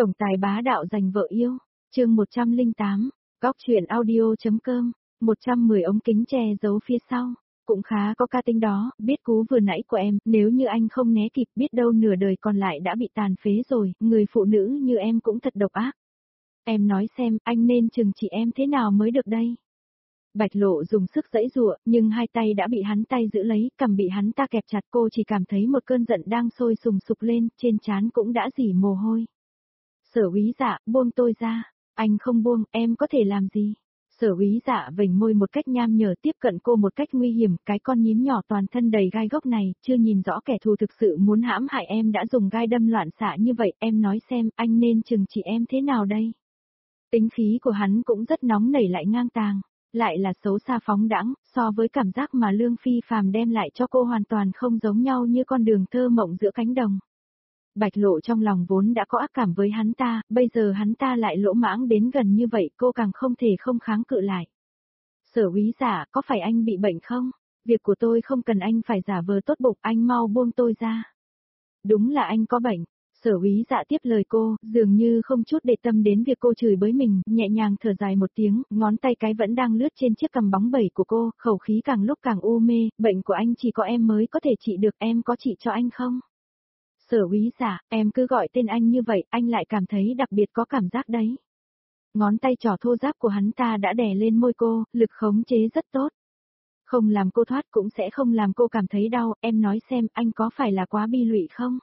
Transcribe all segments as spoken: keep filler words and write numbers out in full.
Tổng tài bá đạo giành vợ yêu, chương một trăm lẻ tám, góc truyện audio.com, một trăm mười ống kính che giấu phía sau, cũng khá có ca tính đó, biết cú vừa nãy của em, nếu như anh không né kịp biết đâu nửa đời còn lại đã bị tàn phế rồi, người phụ nữ như em cũng thật độc ác. Em nói xem, anh nên trừng trị em thế nào mới được đây? Bạch Lộ dùng sức giãy giụa, nhưng hai tay đã bị hắn tay giữ lấy, cằm bị hắn ta kẹp chặt, cô chỉ cảm thấy một cơn giận đang sôi sùng sục lên, trên trán cũng đã rỉ mồ hôi. Sở Úy Dạ, buông tôi ra. Anh không buông, em có thể làm gì? Sở Úy Dạ vểnh môi một cách nham nhở tiếp cận cô một cách nguy hiểm, cái con nhím nhỏ toàn thân đầy gai góc này, chưa nhìn rõ kẻ thù thực sự muốn hãm hại em đã dùng gai đâm loạn xạ như vậy, em nói xem, anh nên trừng trị em thế nào đây? Tính khí của hắn cũng rất nóng nảy lại ngang tàng, lại là xấu xa phóng đãng, so với cảm giác mà Lương Phi Phàm đem lại cho cô hoàn toàn không giống nhau như con đường thơ mộng giữa cánh đồng. Bạch Lộ trong lòng vốn đã có ác cảm với hắn ta, bây giờ hắn ta lại lỗ mãng đến gần như vậy, cô càng không thể không kháng cự lại. Sở Úy Dạ, có phải anh bị bệnh không? Việc của tôi không cần anh phải giả vờ tốt bụng, anh mau buông tôi ra. Đúng là anh có bệnh. Sở Úy Dạ tiếp lời cô, dường như không chút để tâm đến việc cô chửi bới mình, nhẹ nhàng thở dài một tiếng, ngón tay cái vẫn đang lướt trên chiếc cằm bóng bẩy của cô, khẩu khí càng lúc càng u mê, bệnh của anh chỉ có em mới có thể trị được, em có trị cho anh không? Sở Úy Dạ, em cứ gọi tên anh như vậy, anh lại cảm thấy đặc biệt có cảm giác đấy. Ngón tay trỏ thô ráp của hắn ta đã đè lên môi cô, lực khống chế rất tốt. Không làm cô thoát cũng sẽ không làm cô cảm thấy đau, em nói xem, anh có phải là quá bi lụy không?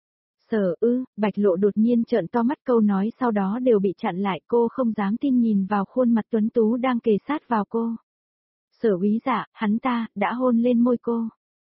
Sở ư, Bạch Lộ đột nhiên trợn to mắt, câu nói sau đó đều bị chặn lại, cô không dám tin nhìn vào khuôn mặt tuấn tú đang kề sát vào cô. Sở Úy Dạ, hắn ta, đã hôn lên môi cô.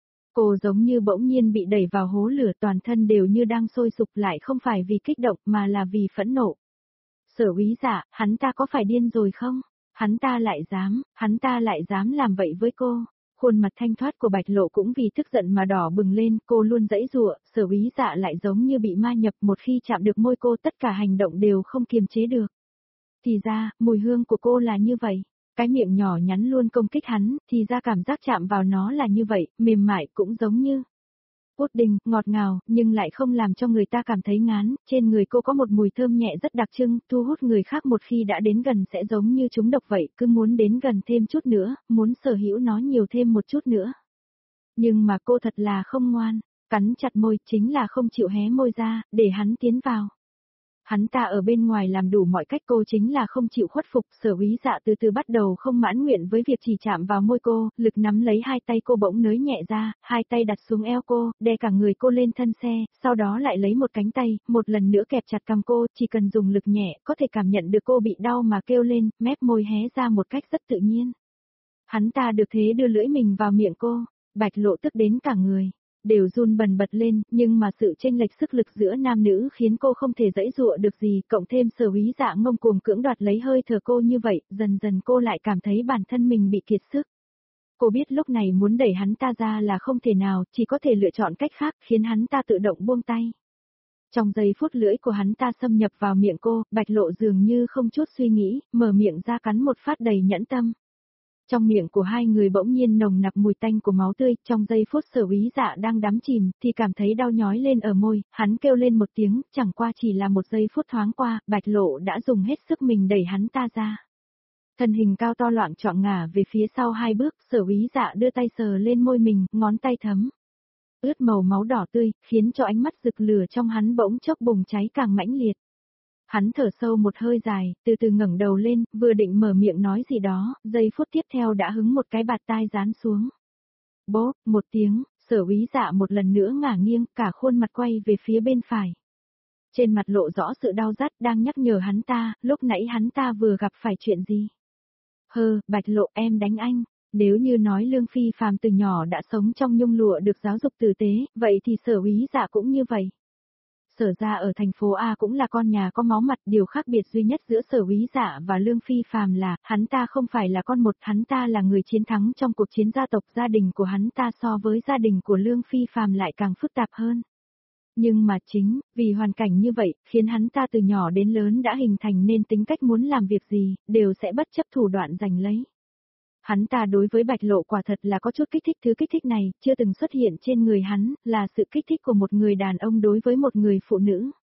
Cô giống như bỗng nhiên bị đẩy vào hố lửa, toàn thân đều như đang sôi sục, lại không phải vì kích động mà là vì phẫn nộ. Sở Úy Dạ, hắn ta có phải điên rồi không? Hắn ta lại dám, hắn ta lại dám làm vậy với cô. Khuôn mặt thanh thoát của Bạch Lộ cũng vì tức giận mà đỏ bừng lên, cô luôn giãy giụa, Sở Úy Dạ lại giống như bị ma nhập, một khi chạm được môi cô tất cả hành động đều không kiềm chế được. Thì ra, mùi hương của cô là như vậy. Cái miệng nhỏ nhắn luôn công kích hắn, thì ra cảm giác chạm vào nó là như vậy, mềm mại cũng giống như pudding, ngọt ngào, nhưng lại không làm cho người ta cảm thấy ngán, trên người cô có một mùi thơm nhẹ rất đặc trưng, thu hút người khác một khi đã đến gần sẽ giống như trúng độc vậy, cứ muốn đến gần thêm chút nữa, muốn sở hữu nó nhiều thêm một chút nữa. Nhưng mà cô thật là không ngoan, cắn chặt môi, chính là không chịu hé môi ra, để hắn tiến vào. Hắn ta ở bên ngoài làm đủ mọi cách, cô chính là không chịu khuất phục. Sở Úy Dạ từ từ bắt đầu không mãn nguyện với việc chỉ chạm vào môi cô, lực nắm lấy hai tay cô bỗng nới nhẹ ra, hai tay đặt xuống eo cô, đè cả người cô lên thân xe, sau đó lại lấy một cánh tay, một lần nữa kẹp chặt cằm cô, chỉ cần dùng lực nhẹ, có thể cảm nhận được cô bị đau mà kêu lên, mép môi hé ra một cách rất tự nhiên. Hắn ta được thế đưa lưỡi mình vào miệng cô, Bạch Lộ tức đến cả người đều run bần bật lên, nhưng mà sự chênh lệch sức lực giữa nam nữ khiến cô không thể giãy giụa được gì, cộng thêm Sở Úy Dạ ngông cuồng cưỡng đoạt lấy hơi thở cô như vậy, dần dần cô lại cảm thấy bản thân mình bị kiệt sức. Cô biết lúc này muốn đẩy hắn ta ra là không thể nào, chỉ có thể lựa chọn cách khác, khiến hắn ta tự động buông tay. Trong giây phút lưỡi của hắn ta xâm nhập vào miệng cô, Bạch Lộ dường như không chút suy nghĩ, mở miệng ra cắn một phát đầy nhẫn tâm. Trong miệng của hai người bỗng nhiên nồng nặc mùi tanh của máu tươi, trong giây phút Sở Úy Dạ đang đắm chìm, thì cảm thấy đau nhói lên ở môi, hắn kêu lên một tiếng, chẳng qua chỉ là một giây phút thoáng qua, Bạch Lộ đã dùng hết sức mình đẩy hắn ta ra. Thân hình cao to loạng choạng ngả về phía sau hai bước, Sở Úy Dạ đưa tay sờ lên môi mình, ngón tay thấm ướt màu máu đỏ tươi, khiến cho ánh mắt rực lửa trong hắn bỗng chốc bùng cháy càng mãnh liệt. Hắn thở sâu một hơi dài, từ từ ngẩng đầu lên, vừa định mở miệng nói gì đó, giây phút tiếp theo đã hứng một cái bạt tai giáng xuống. Bốp, một tiếng, Sở Úy Dạ một lần nữa ngả nghiêng, cả khuôn mặt quay về phía bên phải. Trên mặt lộ rõ sự đau rát đang nhắc nhở hắn ta, lúc nãy hắn ta vừa gặp phải chuyện gì. Hơ, Bạch Lộ, em đánh anh. Nếu như nói Lương Phi Phàm từ nhỏ đã sống trong nhung lụa được giáo dục tử tế, vậy thì Sở Úy Dạ cũng như vậy. Sở ra ở thành phố A cũng là con nhà có máu mặt, điều khác biệt duy nhất giữa Sở Úy Dạ và Lương Phi Phàm là, hắn ta không phải là con một, hắn ta là người chiến thắng trong cuộc chiến gia tộc, gia đình của hắn ta so với gia đình của Lương Phi Phàm lại càng phức tạp hơn. Nhưng mà chính, vì hoàn cảnh như vậy, khiến hắn ta từ nhỏ đến lớn đã hình thành nên tính cách muốn làm việc gì, đều sẽ bất chấp thủ đoạn giành lấy. Hắn ta đối với Bạch Lộ quả thật là có chút kích thích, thứ kích thích này chưa từng xuất hiện trên người hắn, là sự kích thích của một người đàn ông đối với một người phụ nữ.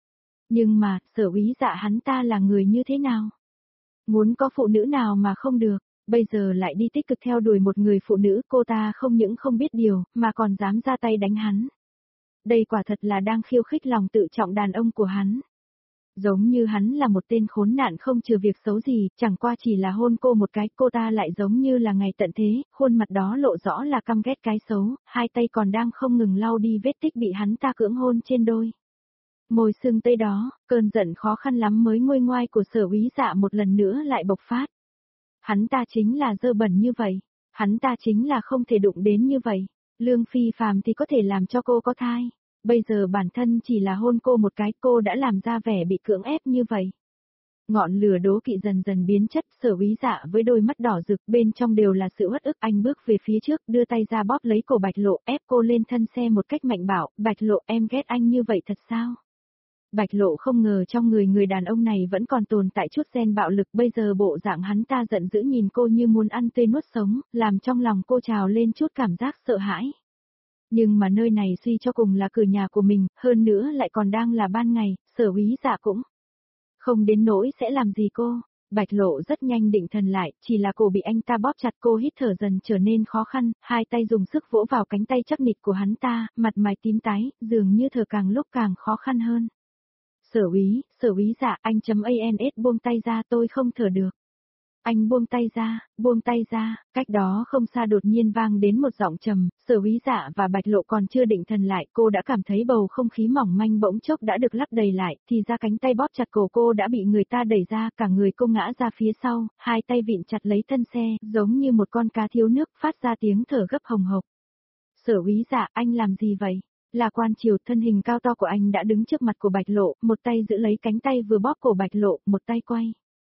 Nhưng mà, Sở Úy Dạ hắn ta là người như thế nào? Muốn có phụ nữ nào mà không được, bây giờ lại đi tích cực theo đuổi một người phụ nữ, cô ta không những không biết điều, mà còn dám ra tay đánh hắn. Đây quả thật là đang khiêu khích lòng tự trọng đàn ông của hắn. Giống như hắn là một tên khốn nạn không trừ việc xấu gì, chẳng qua chỉ là hôn cô một cái, cô ta lại giống như là ngày tận thế, khuôn mặt đó lộ rõ là căm ghét cái xấu, hai tay còn đang không ngừng lau đi vết tích bị hắn ta cưỡng hôn trên đôi. Môi sưng tê đó, cơn giận khó khăn lắm mới nguôi ngoai của Sở Úy Dạ một lần nữa lại bộc phát. Hắn ta chính là dơ bẩn như vậy, hắn ta chính là không thể đụng đến như vậy, Lương Phi Phàm thì có thể làm cho cô có thai. Bây giờ bản thân chỉ là hôn cô một cái, cô đã làm ra vẻ bị cưỡng ép như vậy. Ngọn lửa đố kỵ dần dần biến chất, Sở Úy Dạ với đôi mắt đỏ rực bên trong đều là sự uất ức. Anh bước về phía trước, đưa tay ra bóp lấy cổ Bạch Lộ, ép cô lên thân xe một cách mạnh bạo. Bạch Lộ, em ghét anh như vậy thật sao? Bạch Lộ không ngờ trong người người đàn ông này vẫn còn tồn tại chút gen bạo lực, bây giờ bộ dạng hắn ta giận dữ nhìn cô như muốn ăn tươi nuốt sống, làm trong lòng cô trào lên chút cảm giác sợ hãi. Nhưng mà nơi này suy cho cùng là cửa nhà của mình, hơn nữa lại còn đang là ban ngày, Sở Úy Dạ cũng không đến nỗi sẽ làm gì cô. Bạch Lộ rất nhanh định thần lại, chỉ là cổ bị anh ta bóp chặt, cô hít thở dần trở nên khó khăn, hai tay dùng sức vỗ vào cánh tay chắc nịch của hắn ta, mặt mày tím tái, dường như thở càng lúc càng khó khăn hơn. Sở Úy, Sở Úy Dạ, anh chấm ans buông tay ra, tôi không thở được. Anh buông tay ra, buông tay ra, cách đó không xa đột nhiên vang đến một giọng trầm, Sở Úy Dạ và Bạch Lộ còn chưa định thần lại, cô đã cảm thấy bầu không khí mỏng manh bỗng chốc đã được lấp đầy lại, thì ra cánh tay bóp chặt cổ cô đã bị người ta đẩy ra, cả người cô ngã ra phía sau, hai tay vịn chặt lấy thân xe, giống như một con cá thiếu nước, phát ra tiếng thở gấp hồng hộc. Sở Úy Dạ, anh làm gì vậy? Là Quan Triều, thân hình cao to của anh đã đứng trước mặt của Bạch Lộ, một tay giữ lấy cánh tay vừa bóp cổ Bạch Lộ, một tay quay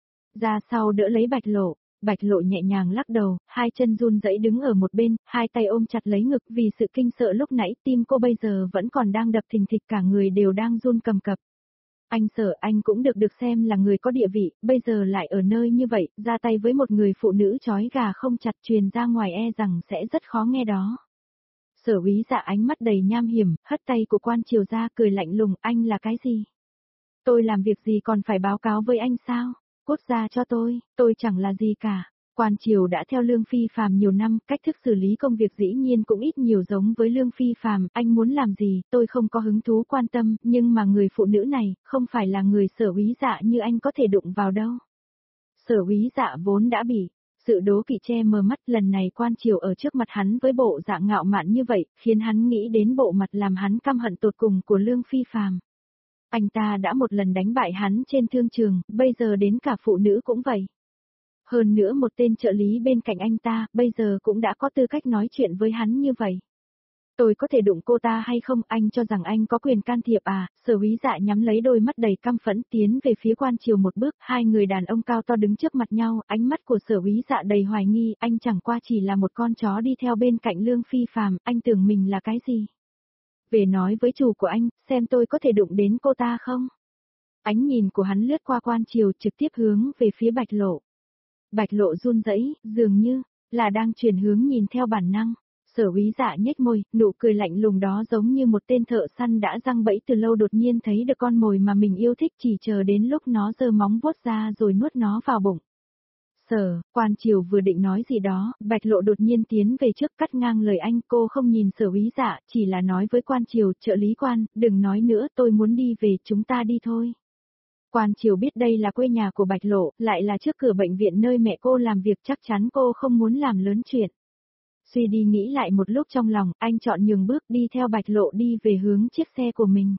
ra sau đỡ lấy Bạch Lộ. Bạch Lộ nhẹ nhàng lắc đầu, hai chân run rẩy đứng ở một bên, hai tay ôm chặt lấy ngực, vì sự kinh sợ lúc nãy tim cô bây giờ vẫn còn đang đập thình thịch, cả người đều đang run cầm cập. Anh sợ anh cũng được được xem là người có địa vị, bây giờ lại ở nơi như vậy, ra tay với một người phụ nữ trói gà không chặt, truyền ra ngoài e rằng sẽ rất khó nghe đó. Sở Úy Dạ ánh mắt đầy nham hiểm, hất tay của Quan Triều ra cười lạnh lùng, anh là cái gì? Tôi làm việc gì còn phải báo cáo với anh sao? Cút ra cho tôi, tôi chẳng là gì cả. Quan Triều đã theo Lương Phi Phàm nhiều năm, cách thức xử lý công việc dĩ nhiên cũng ít nhiều giống với Lương Phi Phàm, anh muốn làm gì, tôi không có hứng thú quan tâm, nhưng mà người phụ nữ này, không phải là người Sở Úy Dạ như anh có thể đụng vào đâu. Sở Úy Dạ vốn đã bị sự đố kỵ che mờ mắt, lần này Quan Triều ở trước mặt hắn với bộ dạng ngạo mạn như vậy, khiến hắn nghĩ đến bộ mặt làm hắn căm hận tột cùng của Lương Phi Phàm. Anh ta đã một lần đánh bại hắn trên thương trường, bây giờ đến cả phụ nữ cũng vậy. Hơn nữa một tên trợ lý bên cạnh anh ta, bây giờ cũng đã có tư cách nói chuyện với hắn như vậy. Tôi có thể đụng cô ta hay không, anh cho rằng anh có quyền can thiệp à? Sở Úy Dạ nhắm lấy đôi mắt đầy căm phẫn tiến về phía Quan Triều một bước, hai người đàn ông cao to đứng trước mặt nhau, ánh mắt của Sở Úy Dạ đầy hoài nghi, anh chẳng qua chỉ là một con chó đi theo bên cạnh Lương Phi Phàm, anh tưởng mình là cái gì? Về nói với chủ của anh, xem tôi có thể đụng đến cô ta không? Ánh nhìn của hắn lướt qua Quan Triều trực tiếp hướng về phía Bạch Lộ. Bạch Lộ run rẩy, dường như là đang chuyển hướng nhìn theo bản năng. Sở Úy Dạ nhếch môi, nụ cười lạnh lùng đó giống như một tên thợ săn đã giăng bẫy từ lâu, đột nhiên thấy được con mồi mà mình yêu thích, chỉ chờ đến lúc nó giơ móng vuốt ra rồi nuốt nó vào bụng. Sở, Quan Triều vừa định nói gì đó, Bạch Lộ đột nhiên tiến về trước cắt ngang lời anh, cô không nhìn Sở Úy Dạ, chỉ là nói với Quan Triều, trợ lý Quan, đừng nói nữa, tôi muốn đi về, chúng ta đi thôi. Quan Triều biết đây là quê nhà của Bạch Lộ, lại là trước cửa bệnh viện nơi mẹ cô làm việc, chắc chắn cô không muốn làm lớn chuyện. Suy đi nghĩ lại một lúc trong lòng, anh chọn nhường bước đi theo Bạch Lộ đi về hướng chiếc xe của mình.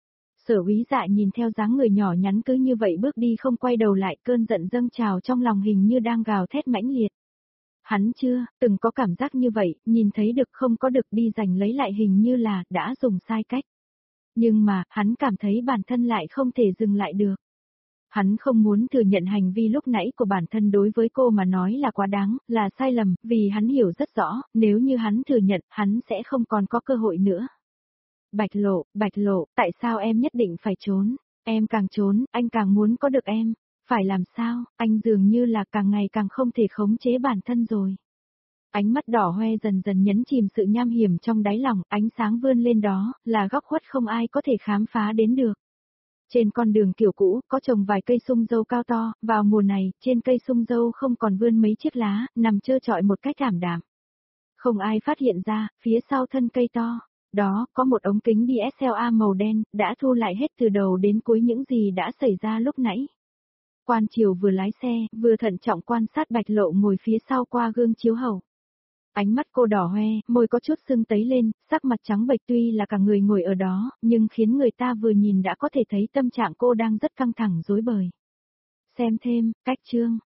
Sở Úy Dạ nhìn theo dáng người nhỏ nhắn cứ như vậy bước đi không quay đầu lại, cơn giận dâng trào trong lòng hình như đang gào thét mãnh liệt. Hắn chưa từng có cảm giác như vậy, nhìn thấy được không có được đi giành lấy lại hình như là đã dùng sai cách. Nhưng mà, hắn cảm thấy bản thân lại không thể dừng lại được. Hắn không muốn thừa nhận hành vi lúc nãy của bản thân đối với cô mà nói là quá đáng, là sai lầm, vì hắn hiểu rất rõ, nếu như hắn thừa nhận, hắn sẽ không còn có cơ hội nữa. Bạch Lộ, Bạch Lộ, tại sao em nhất định phải trốn? Em càng trốn, anh càng muốn có được em. Phải làm sao, anh dường như là càng ngày càng không thể khống chế bản thân rồi. Ánh mắt đỏ hoe dần dần nhấn chìm sự nham hiểm trong đáy lòng, ánh sáng vươn lên đó, là góc khuất không ai có thể khám phá đến được. Trên con đường kiểu cũ, có trồng vài cây sung dâu cao to, vào mùa này, trên cây sung dâu không còn vươn mấy chiếc lá, nằm trơ trọi một cách ảm đạm. Không ai phát hiện ra, phía sau thân cây to, đó, có một ống kính đê ét lờ rờ màu đen, đã thu lại hết từ đầu đến cuối những gì đã xảy ra lúc nãy. Quan Triều vừa lái xe, vừa thận trọng quan sát Bạch Lộ ngồi phía sau qua gương chiếu hậu. Ánh mắt cô đỏ hoe, môi có chút sưng tấy lên, sắc mặt trắng bệch, tuy là cả người ngồi ở đó, nhưng khiến người ta vừa nhìn đã có thể thấy tâm trạng cô đang rất căng thẳng rối bời. Xem thêm, cách chương.